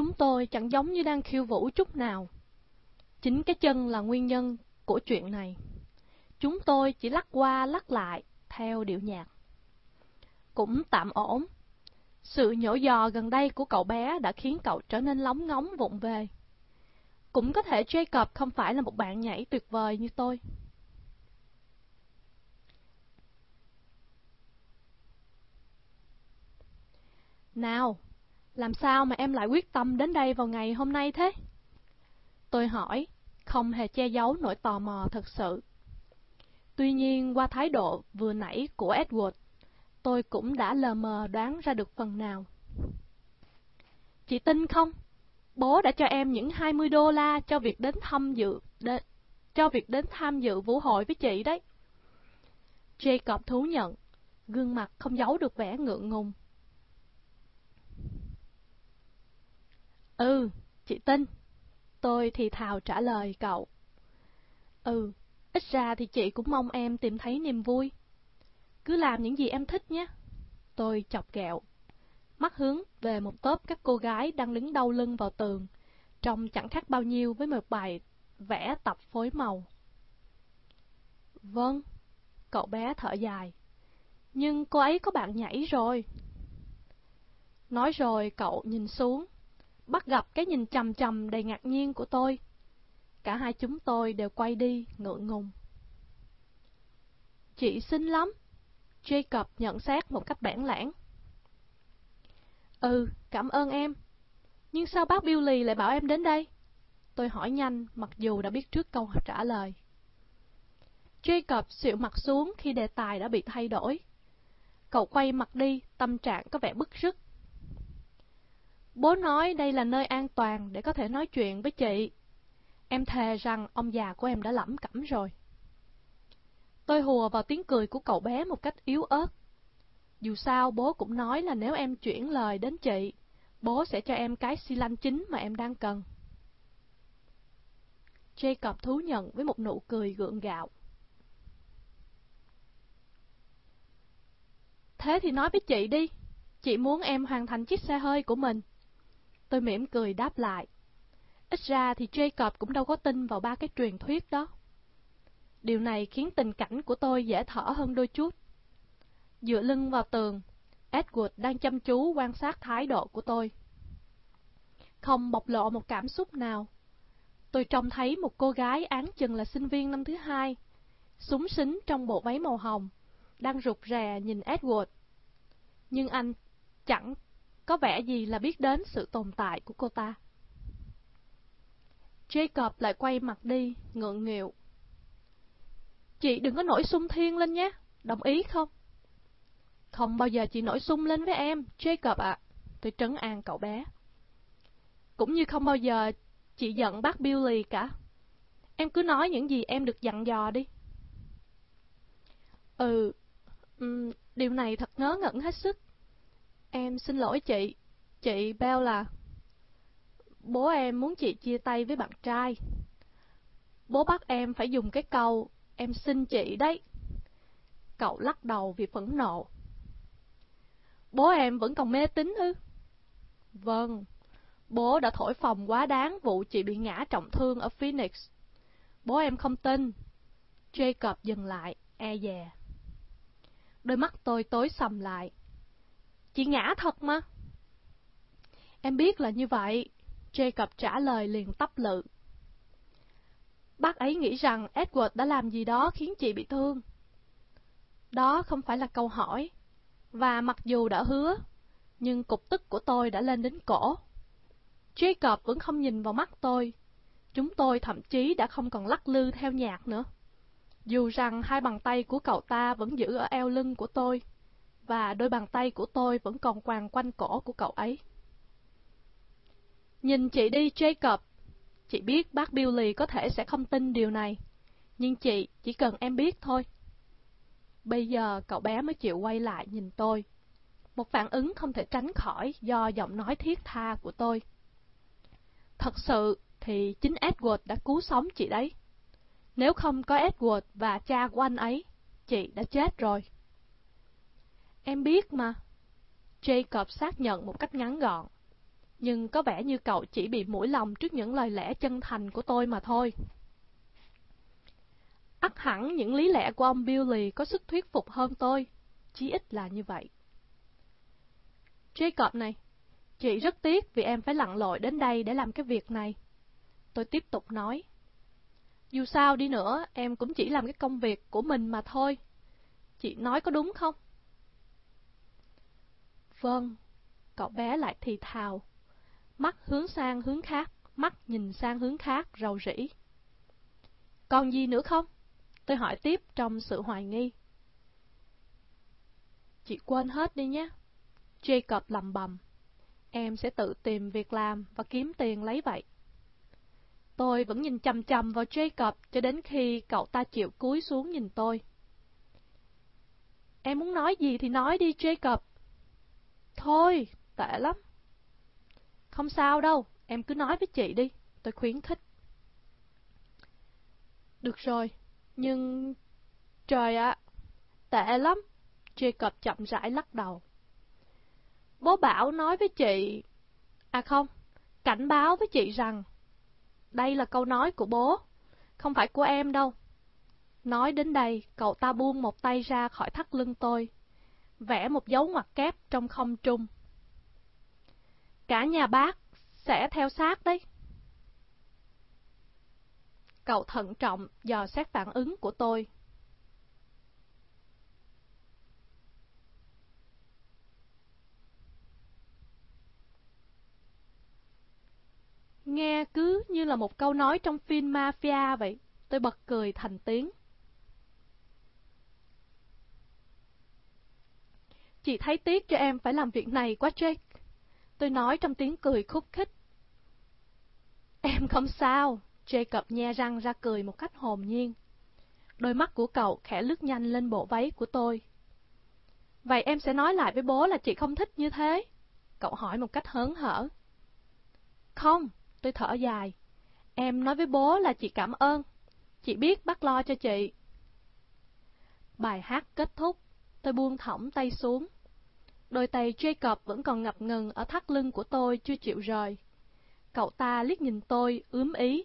chúng tôi chẳng giống như đang khiêu vũ chút nào. Chính cái chân là nguyên nhân của chuyện này. Chúng tôi chỉ lắc qua lắc lại theo điệu nhạc. Cũng tạm ổn. Sự nhổ giò gần đây của cậu bé đã khiến cậu trở nên lóng ngóng vụng về. Cũng có thể Jacob không phải là một bạn nhảy tuyệt vời như tôi. Nào, làm sao mà em lại quyết tâm đến đây vào ngày hôm nay thế? Tôi hỏi, không hề che giấu nỗi tò mò thật sự. Tuy nhiên, qua thái độ vừa nãy của Edward, tôi cũng đã lờ mờ đoán ra được phần nào. Chị tin không? Bố đã cho em những $20 cho việc đến tham dự vũ hội với chị đấy. Jacob thú nhận, gương mặt không giấu được vẻ ngượng ngùng. Ừ, chị tin. Tôi thì thào trả lời cậu. Ừ, ít ra thì chị cũng mong em tìm thấy niềm vui. Cứ làm những gì em thích nhé. Tôi chọc ghẹo, mắt hướng về một tốp các cô gái đang đứng đau lưng vào tường, trông chẳng khác bao nhiêu với một bài vẽ tập phối màu. Vâng, cậu bé thở dài. Nhưng cô ấy có bạn nhảy rồi. Nói rồi cậu nhìn xuống, bắt gặp cái nhìn chằm chằm đầy ngạc nhiên của tôi. Cả hai chúng tôi đều quay đi ngượng ngùng. Chị xinh lắm, Jacob nhận xét một cách bản lãng. Ừ, cảm ơn em. Nhưng sao bác Billy lại bảo em đến đây? Tôi hỏi nhanh, mặc dù đã biết trước câu trả lời. Jacob xịu mặt xuống khi đề tài đã bị thay đổi. Cậu quay mặt đi, tâm trạng có vẻ bứt rứt. Bố nói đây là nơi an toàn để có thể nói chuyện với chị. Em thề rằng ông già của em đã lẩm cẩm rồi. Tôi hùa vào tiếng cười của cậu bé một cách yếu ớt. Dù sao bố cũng nói là nếu em chuyển lời đến chị, bố sẽ cho em cái xi lanh chính mà em đang cần. Jacob thú nhận với một nụ cười gượng gạo. Thế thì nói với chị đi, chị muốn em hoàn thành chiếc xe hơi của mình. Tôi mỉm cười đáp lại. Ít ra thì Jacob cũng đâu có tin vào ba cái truyền thuyết đó. Điều này khiến tình cảnh của tôi dễ thở hơn đôi chút. Dựa lưng vào tường, Edward đang chăm chú quan sát thái độ của tôi. Không bộc lộ một cảm xúc nào. Tôi trông thấy một cô gái áng chừng là sinh viên năm thứ 2, xúng xính trong bộ váy màu hồng, đang rụt rè nhìn Edward. Nhưng anh chẳng có vẻ gì là biết đến sự tồn tại của cô ta. Jacob lại quay mặt đi, ngượng nghịu. Chị đừng có nổi xung thiên lên nhé, đồng ý không? Không bao giờ chị nổi xung lên với em, Jacob ạ. Tôi trấn an cậu bé. Cũng như không bao giờ chị giận bác Billy cả. Em cứ nói những gì em được dặn dò đi. Điều này thật ngớ ngẩn hết sức. Em xin lỗi chị Bella. Bố em muốn chị chia tay với bạn trai. Bố bắt em phải dùng cái câu, em xin chị đấy. Cậu lắc đầu vì phẫn nộ. Bố em vẫn còn mê tín ư? Vâng, bố đã thổi phồng quá đáng vụ chị bị ngã trọng thương ở Phoenix. Bố em không tin. Jacob dừng lại, e dè. Đôi mắt tôi tối sầm lại. Chị ngã thật mà. Em biết là như vậy, Jacob trả lời liền tấp lự. Bác ấy nghĩ rằng Edward đã làm gì đó khiến chị bị thương. Đó không phải là câu hỏi. Và mặc dù đã hứa, nhưng cục tức của tôi đã lên đến cổ. Jacob vẫn không nhìn vào mắt tôi. Chúng tôi thậm chí đã không còn lắc lư theo nhạc nữa. Dù rằng hai bàn tay của cậu ta vẫn giữ ở eo lưng của tôi, và đôi bàn tay của tôi vẫn còn quàng quanh cổ của cậu ấy. Nhìn chị đi, Jacob. Chị biết bác Billy có thể sẽ không tin điều này, nhưng chị chỉ cần em biết thôi. Bây giờ cậu bé mới chịu quay lại nhìn tôi. Một phản ứng không thể tránh khỏi do giọng nói thiết tha của tôi. Thật sự thì chính Edward đã cứu sống chị đấy. Nếu không có Edward và cha của anh ấy, chị đã chết rồi. Em biết mà. Jacob xác nhận một cách ngắn gọn. nhưng có vẻ như cậu chỉ bị mũi lòng trước những lời lẽ chân thành của tôi mà thôi. Ắt hẳn những lý lẽ của ông Billy có sức thuyết phục hơn tôi, chí ít là như vậy. Jacob này, chị rất tiếc vì em phải lặn lội đến đây để làm cái việc này. Tôi tiếp tục nói. Dù sao đi nữa, em cũng chỉ làm cái công việc của mình mà thôi. Chị nói có đúng không? Vâng, cậu bé lại thì thào. Mắt hướng sang hướng khác, mắt nhìn sang hướng khác, rầu rĩ. Còn gì nữa không? Tôi hỏi tiếp trong sự hoài nghi. Chị quên hết đi nhé. Jacob lầm bầm. Em sẽ tự tìm việc làm và kiếm tiền lấy vậy. Tôi vẫn nhìn chằm chằm vào Jacob cho đến khi cậu ta chịu cúi xuống nhìn tôi. Em muốn nói gì thì nói đi, Jacob. Thôi, tệ lắm. Không sao đâu, em cứ nói với chị đi, tôi khuyến khích. Được rồi, nhưng... Trời ạ, tệ lắm. Jacob chậm rãi lắc đầu. Bố bảo nói với chị... À không, cảnh báo với chị rằng... Đây là câu nói của bố, không phải của em đâu. Nói đến đây, cậu ta buông một tay ra khỏi thắt lưng tôi, vẽ một dấu ngoặc kép trong không trung. Cả nhà bác sẽ theo sát đấy. Cậu thận trọng dò xét phản ứng của tôi. Nghe cứ như là một câu nói trong phim mafia vậy. Tôi bật cười thành tiếng. Chị thấy tiếc cho em phải làm việc này quá, Jake. Tôi nói trong tiếng cười khúc khích. Em không sao. Jacob nhe răng ra cười một cách hồn nhiên. Đôi mắt của cậu khẽ lướt nhanh lên bộ váy của tôi. Vậy em sẽ nói lại với bố là chị không thích như thế? Cậu hỏi một cách hớn hở. Không, tôi thở dài. Em nói với bố là chị cảm ơn. Chị biết bác lo cho chị. Bài hát kết thúc, tôi buông thõng tay xuống. Đôi tay Jacob vẫn còn ngập ngừng ở thắt lưng của tôi chưa chịu rời. Cậu ta liếc nhìn tôi ướm ý.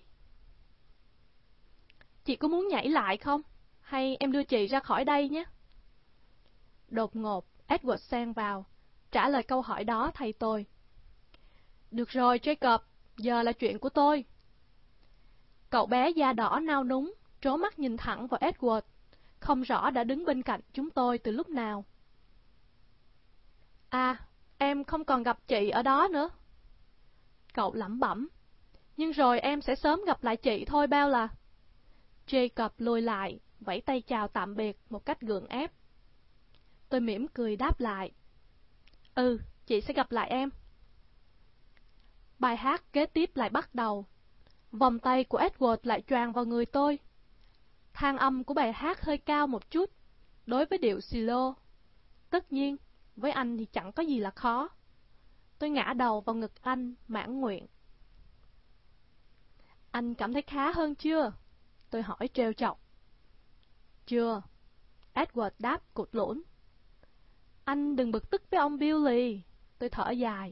Chị có muốn nhảy lại không? Hay em đưa chị ra khỏi đây nhé? Đột ngột, Edward xen vào, trả lời câu hỏi đó thay tôi. Được rồi, Jacob, giờ là chuyện của tôi. Cậu bé da đỏ nao núng, trố mắt nhìn thẳng vào Edward, không rõ đã đứng bên cạnh chúng tôi từ lúc nào. À, em không còn gặp chị ở đó nữa. Cậu lẩm bẩm. Nhưng rồi em sẽ sớm gặp lại chị thôi Bella. Jacob lùi lại, vẫy tay chào tạm biệt một cách gượng ép. Tôi mỉm cười đáp lại. Ừ, chị sẽ gặp lại em. Bài hát kế tiếp lại bắt đầu. Vòng tay của Edward lại choàng vào người tôi. Thang âm của bài hát hơi cao một chút, đối với điệu silo. Tất nhiên, với anh thì chẳng có gì là khó. Tôi ngã đầu vào ngực anh, mãn nguyện. Anh cảm thấy khá hơn chưa? Tôi hỏi trêu chọc. Chưa. Edward đáp cụt lũn. Anh đừng bực tức với ông Billy. Tôi thở dài.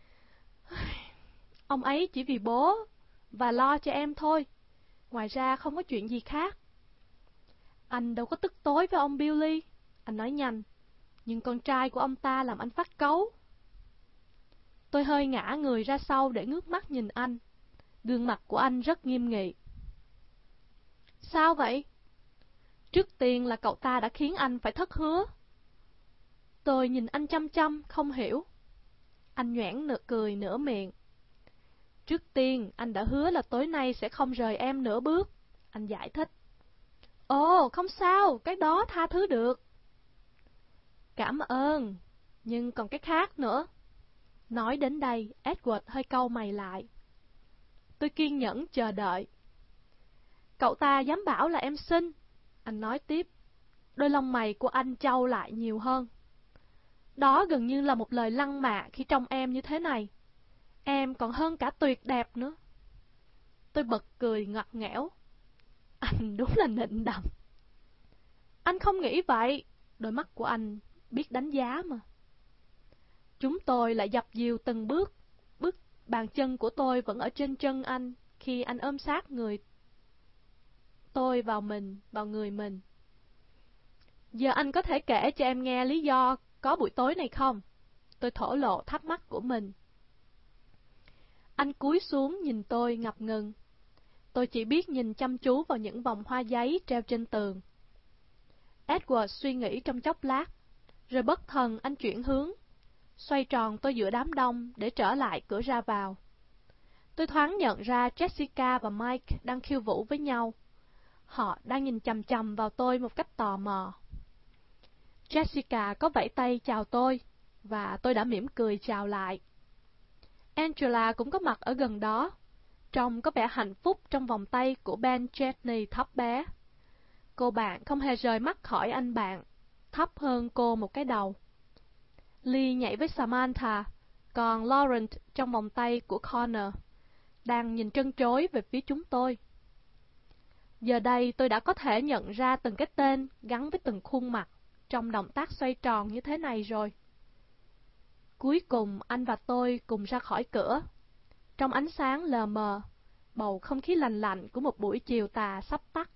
Ông ấy chỉ vì bố và lo cho em thôi. Ngoài ra không có chuyện gì khác. Anh đâu có tức tối với ông Billy. Anh nói nhanh. Nhưng con trai của ông ta làm anh phát cáu. Tôi hơi ngã người ra sau để ngước mắt nhìn anh. Gương mặt của anh rất nghiêm nghị. Sao vậy? Trước tiên là cậu ta đã khiến anh phải thất hứa. Tôi nhìn anh chăm chăm, không hiểu. Anh nhoẻn nửa cười nửa miệng. Trước tiên, anh đã hứa là tối nay sẽ không rời em nửa bước. Anh giải thích. Ồ, không sao, cái đó tha thứ được. Cảm ơn, nhưng còn cái khác nữa. Nói đến đây, Edward hơi cau mày lại. Tôi kiên nhẫn chờ đợi. Cậu ta dám bảo là em xinh. Anh nói tiếp. Đôi lông mày của anh chau lại nhiều hơn. Đó gần như là một lời lăng mạ khi trông em như thế này. Em còn hơn cả tuyệt đẹp nữa. Tôi bật cười ngặt nghẽo. Anh đúng là nịnh đầm. Anh không nghĩ vậy. Đôi mắt của anh biết đánh giá mà. Chúng tôi lại dập dìu từng bước Bàn chân của tôi vẫn ở trên chân anh khi anh ôm sát người tôi vào người mình. Giờ anh có thể kể cho em nghe lý do có buổi tối này không? Tôi thổ lộ thắc mắc của mình. Anh cúi xuống nhìn tôi ngập ngừng. Tôi chỉ biết nhìn chăm chú vào những vòng hoa giấy treo trên tường. Edward suy nghĩ trong chốc lát, rồi bất thần anh chuyển hướng, xoay tròn tôi giữa đám đông để trở lại cửa ra vào. Tôi thoáng nhận ra Jessica và Mike đang khiêu vũ với nhau. Họ đang nhìn chằm chằm vào tôi một cách tò mò. Jessica có vẫy tay chào tôi, và tôi đã mỉm cười chào lại. Angela cũng có mặt ở gần đó, trông có vẻ hạnh phúc trong vòng tay của Ben Chetney thấp bé. Cô bạn không hề rời mắt khỏi anh bạn, thấp hơn cô một cái đầu. Lee nhảy với Samantha, còn Laurent trong vòng tay của Connor, đang nhìn trân trối về phía chúng tôi. Giờ đây tôi đã có thể nhận ra từng cái tên gắn với từng khuôn mặt trong động tác xoay tròn như thế này rồi. Cuối cùng anh và tôi cùng ra khỏi cửa. Trong ánh sáng lờ mờ, bầu không khí lành lạnh của một buổi chiều tà sắp tắt.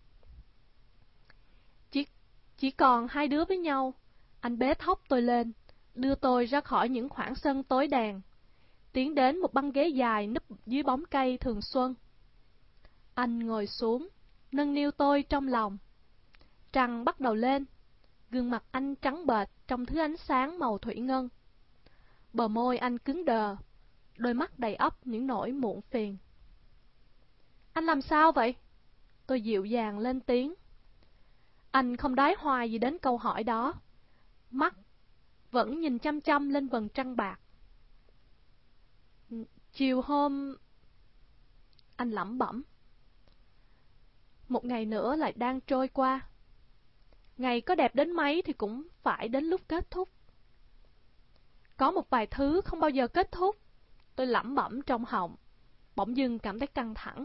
Chỉ còn hai đứa với nhau, anh bế thốc tôi lên, đưa tôi ra khỏi những khoảng sân tối đèn, tiến đến một băng ghế dài núp dưới bóng cây thường xuân. Anh ngồi xuống, nâng niu tôi trong lòng. Trăng bắt đầu lên, gương mặt anh trắng bệch trong thứ ánh sáng màu thủy ngân. Bờ môi anh cứng đờ, đôi mắt đầy ắp những nỗi muộn phiền. Anh làm sao vậy? Tôi dịu dàng lên tiếng. Anh không đái hoài gì đến câu hỏi đó. Mắt vẫn nhìn chăm chăm lên vầng trăng bạc. Chiều hôm... Anh lẩm bẩm. Một ngày nữa lại đang trôi qua. Ngày có đẹp đến mấy thì cũng phải đến lúc kết thúc. Có một vài thứ không bao giờ kết thúc. Tôi lẩm bẩm trong họng, bỗng dưng cảm thấy căng thẳng.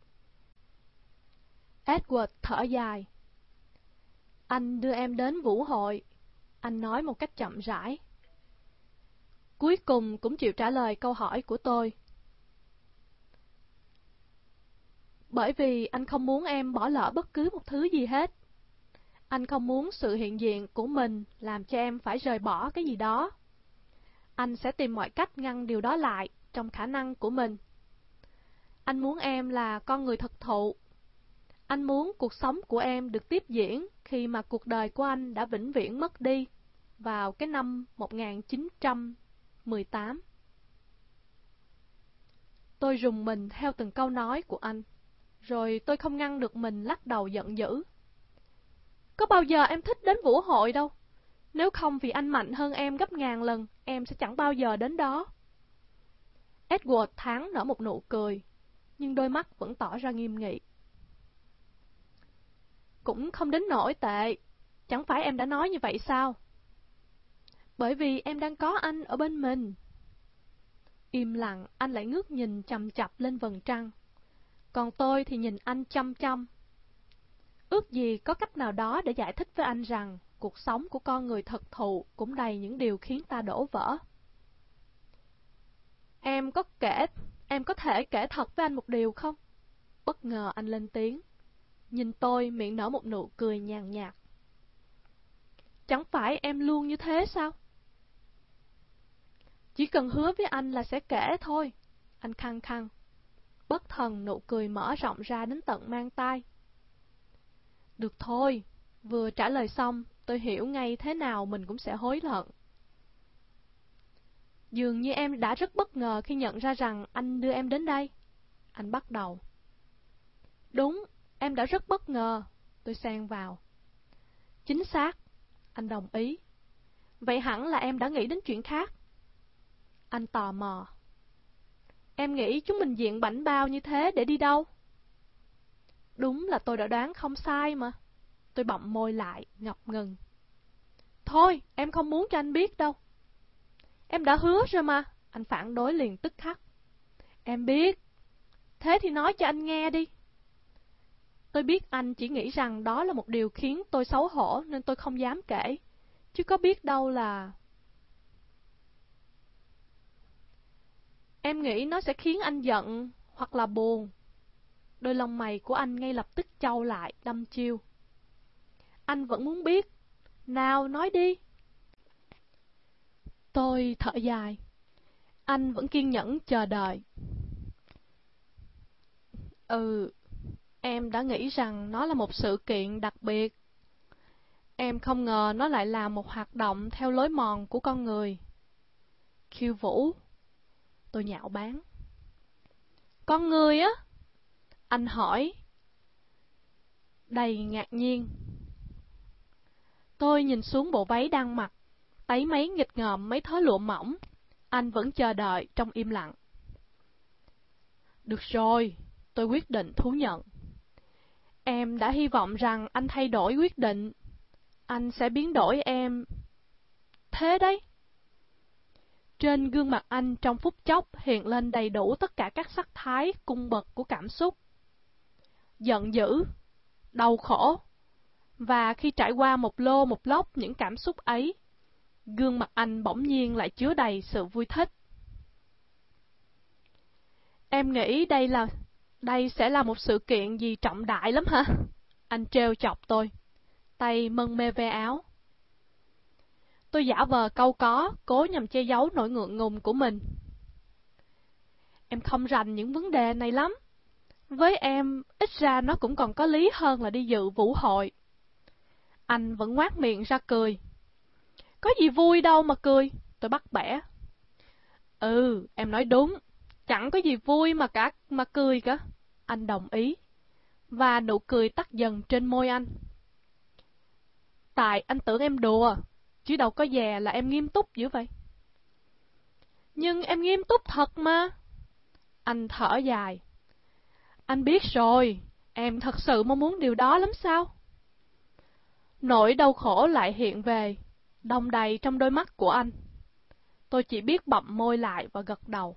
Edward thở dài. Anh đưa em đến vũ hội, anh nói một cách chậm rãi. Cuối cùng cũng chịu trả lời câu hỏi của tôi. Bởi vì anh không muốn em bỏ lỡ bất cứ một thứ gì hết. Anh không muốn sự hiện diện của mình làm cho em phải rời bỏ cái gì đó. Anh sẽ tìm mọi cách ngăn điều đó lại trong khả năng của mình. Anh muốn em là con người thực thụ. Anh muốn cuộc sống của em được tiếp diễn khi mà cuộc đời của anh đã vĩnh viễn mất đi vào cái năm 1918. Tôi rùng mình theo từng câu nói của anh, rồi tôi không ngăn được mình lắc đầu giận dữ. Có bao giờ em thích đến vũ hội đâu. Nếu không vì anh mạnh hơn em gấp ngàn lần, em sẽ chẳng bao giờ đến đó. Edward thoáng nở một nụ cười, nhưng đôi mắt vẫn tỏ ra nghiêm nghị. Cũng không đến nỗi tệ, chẳng phải em đã nói như vậy sao? Bởi vì em đang có anh ở bên mình. Im lặng, anh lại ngước nhìn chằm chặp lên vầng trăng. Còn tôi thì nhìn anh chăm chăm. Ước gì có cách nào đó để giải thích với anh rằng cuộc sống của con người thực thụ cũng đầy những điều khiến ta đổ vỡ. Em có thể kể thật với anh một điều không? Bất ngờ anh lên tiếng. Nhìn tôi miệng nở một nụ cười nhàn nhạt. Chẳng phải em luôn như thế sao? Chỉ cần hứa với anh là sẽ kể thôi. Anh khăng khăng. Bất thần nụ cười mở rộng ra đến tận mang tai. Được thôi. Vừa trả lời xong, tôi hiểu ngay thế nào mình cũng sẽ hối hận. Dường như em đã rất bất ngờ khi nhận ra rằng anh đưa em đến đây. Anh bắt đầu. Đúng, em đã rất bất ngờ. Tôi xen vào. Chính xác. Anh đồng ý. Vậy hẳn là em đã nghĩ đến chuyện khác. Anh tò mò. Em nghĩ chúng mình diện bảnh bao như thế để đi đâu? Đúng là tôi đã đoán không sai mà. Tôi bặm môi lại, ngập ngừng. Thôi, em không muốn cho anh biết đâu. Em đã hứa rồi mà. Anh phản đối liền tức khắc. Em biết. Thế thì nói cho anh nghe đi. Tôi biết anh chỉ nghĩ rằng đó là một điều khiến tôi xấu hổ nên tôi không dám kể. Chứ có biết đâu là... Em nghĩ nó sẽ khiến anh giận hoặc là buồn. Đôi lông mày của anh ngay lập tức chau lại, đăm chiêu. Anh vẫn muốn biết. Nào, nói đi. Tôi thở dài. Anh vẫn kiên nhẫn chờ đợi. Em đã nghĩ rằng nó là một sự kiện đặc biệt. Em không ngờ nó lại là một hoạt động theo lối mòn của con người. Khiêu vũ. Tôi nhạo báng. Con người á? Anh hỏi, đầy ngạc nhiên. Tôi nhìn xuống bộ váy đang mặc, thấy mấy nghịch ngợm mấy thớ lụa mỏng. Anh vẫn chờ đợi trong im lặng. Được rồi, tôi quyết định thú nhận. Em đã hy vọng rằng anh thay đổi quyết định. Anh sẽ biến đổi em. Thế đấy. Trên gương mặt anh trong phút chốc hiện lên đầy đủ tất cả các sắc thái cung bậc của cảm xúc. Giận dữ, đau khổ. Và khi trải qua một lô một lốc những cảm xúc ấy, gương mặt anh bỗng nhiên lại chứa đầy sự vui thích. Em nghĩ đây sẽ là một sự kiện gì trọng đại lắm hả? Anh trêu chọc tôi, tay mân mê ve áo. Tôi giả vờ cau có, cố nhằm che giấu nỗi ngượng ngùng của mình. Em không rành những vấn đề này lắm. Với em, ít ra nó cũng còn có lý hơn là đi dự vũ hội. Anh vẫn ngoác miệng ra cười. Có gì vui đâu mà cười, tôi bắt bẻ. Em nói đúng, chẳng có gì vui mà cười cả. Anh đồng ý, và nụ cười tắt dần trên môi anh. Tại anh tưởng em đùa, chứ đâu có dè là em nghiêm túc dữ vậy. Nhưng em nghiêm túc thật mà. Anh thở dài. Anh biết rồi, em thật sự mong muốn điều đó lắm sao? Nỗi đau khổ lại hiện về, đong đầy trong đôi mắt của anh. Tôi chỉ biết bặm môi lại và gật đầu.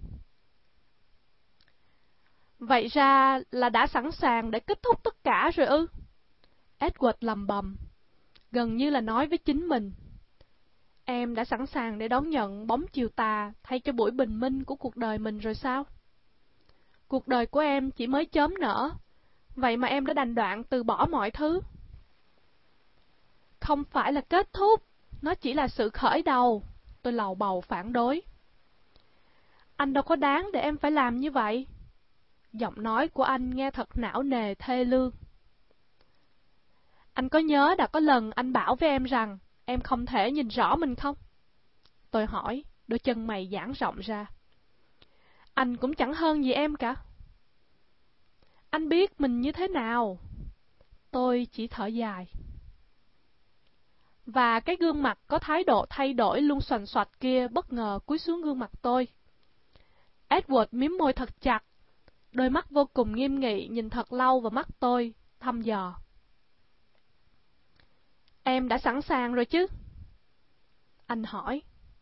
Vậy ra là đã sẵn sàng để kết thúc tất cả rồi ư? Edward lầm bầm, gần như là nói với chính mình. Em đã sẵn sàng để đón nhận bóng chiều tà thay cho buổi bình minh của cuộc đời mình rồi sao? Cuộc đời của em chỉ mới chớm nở, vậy mà em đã đành đoạn từ bỏ mọi thứ. Không phải là kết thúc, nó chỉ là sự khởi đầu. Tôi lầu bầu phản đối. Anh đâu có đáng để em phải làm như vậy. Giọng nói của anh nghe thật não nề thê lương. Anh có nhớ đã có lần anh bảo với em rằng em không thể nhìn rõ mình không? Tôi hỏi, đôi chân mày giãn rộng ra. Anh cũng chẳng hơn gì em cả. Anh biết mình như thế nào. Tôi chỉ thở dài. Và cái gương mặt có thái độ thay đổi luôn xoành xoạch kia bất ngờ cúi xuống gương mặt tôi. Edward mím môi thật chặt, đôi mắt vô cùng nghiêm nghị nhìn thật lâu vào mắt tôi, thăm dò. Em đã sẵn sàng rồi chứ? Anh hỏi.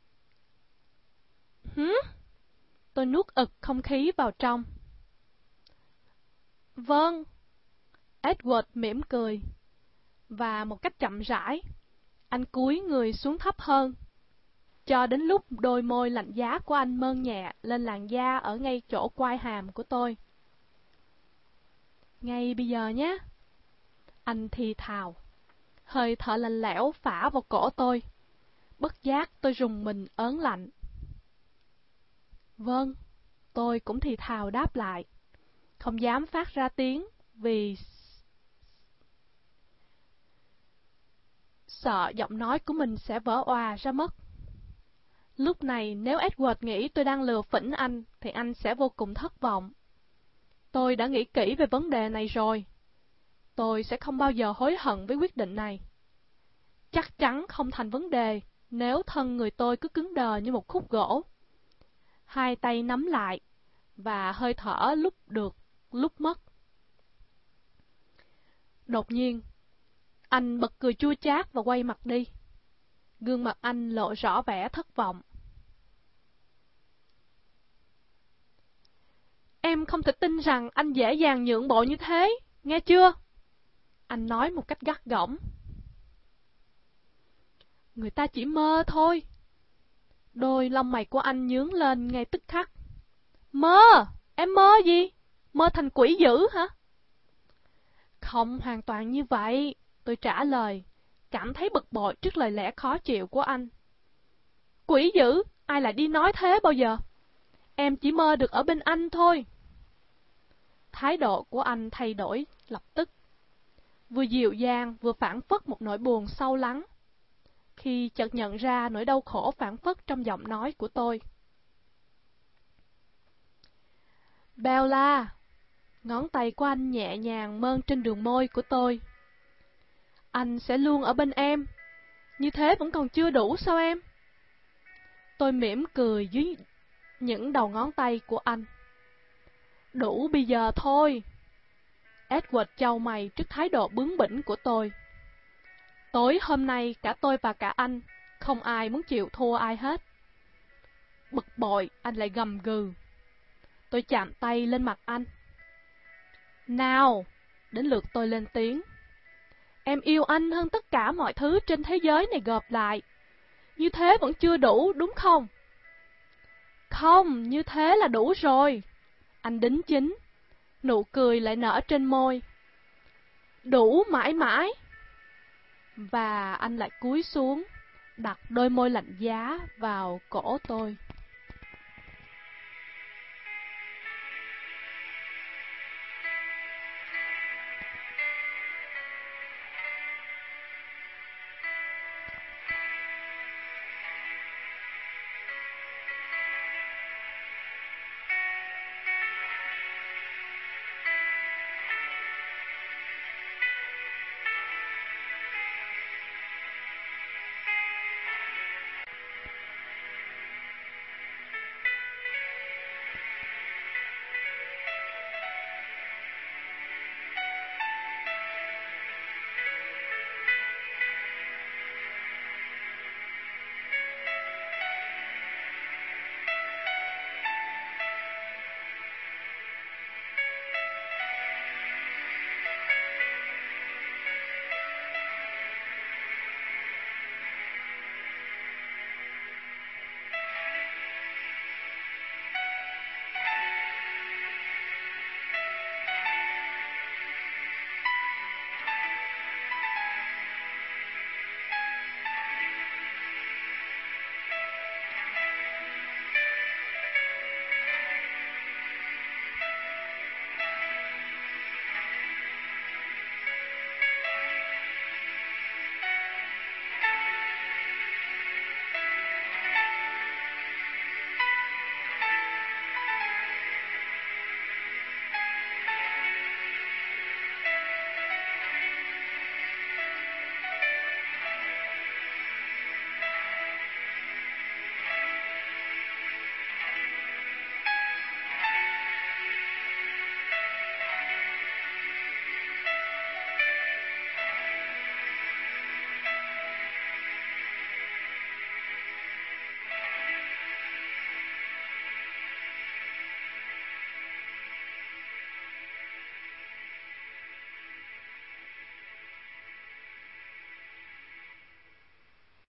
Tôi nuốt ực không khí vào trong. Vâng. Edward mỉm cười. Và một cách chậm rãi, anh cúi người xuống thấp hơn, cho đến lúc đôi môi lạnh giá của anh mơn nhẹ lên làn da ở ngay chỗ quai hàm của tôi. Ngay bây giờ nhé. Anh thì thào. Hơi thở lạnh lẽo phả vào cổ tôi. Bất giác tôi rùng mình ớn lạnh. Vâng, tôi cũng thì thào đáp lại, không dám phát ra tiếng vì sợ giọng nói của mình sẽ vỡ òa ra mất. Lúc này nếu Edward nghĩ tôi đang lừa phỉnh anh thì anh sẽ vô cùng thất vọng. Tôi đã nghĩ kỹ về vấn đề này rồi. Tôi sẽ không bao giờ hối hận với quyết định này. Chắc chắn không thành vấn đề nếu thân người tôi cứ cứng đờ như một khúc gỗ. Hai tay nắm lại, và hơi thở lúc được, lúc mất. Đột nhiên, anh bật cười chua chát và quay mặt đi. Gương mặt anh lộ rõ vẻ thất vọng. Em không thể tin rằng anh dễ dàng nhượng bộ như thế, nghe chưa? Anh nói một cách gắt gỏng. Người ta chỉ mơ thôi. Đôi lông mày của anh nhướng lên ngay tức khắc. Mơ, em mơ gì? Mơ thành quỷ dữ hả? Không hoàn toàn như vậy, tôi trả lời, cảm thấy bực bội trước lời lẽ khó chịu của anh. Quỷ dữ, ai lại đi nói thế bao giờ? Em chỉ mơ được ở bên anh thôi. Thái độ của anh thay đổi lập tức, vừa dịu dàng vừa phảng phất một nỗi buồn sâu lắng, khi chợt nhận ra nỗi đau khổ phảng phất trong giọng nói của tôi. Bella, ngón tay của anh nhẹ nhàng mơn trên đường môi của tôi. Anh sẽ luôn ở bên em, như thế vẫn còn chưa đủ sao em? Tôi mỉm cười dưới những đầu ngón tay của anh. Đủ bây giờ thôi. Edward chau mày trước thái độ bướng bỉnh của tôi. Tối hôm nay cả tôi và cả anh, không ai muốn chịu thua ai hết. Bực bội, anh lại gầm gừ. Tôi chạm tay lên mặt anh. Nào, đến lượt tôi lên tiếng. Em yêu anh hơn tất cả mọi thứ trên thế giới này gộp lại. Như thế vẫn chưa đủ, đúng không? Không, như thế là đủ rồi. Anh đính chính. Nụ cười lại nở trên môi. Đủ mãi mãi. Và anh lại cúi xuống, đặt đôi môi lạnh giá vào cổ tôi.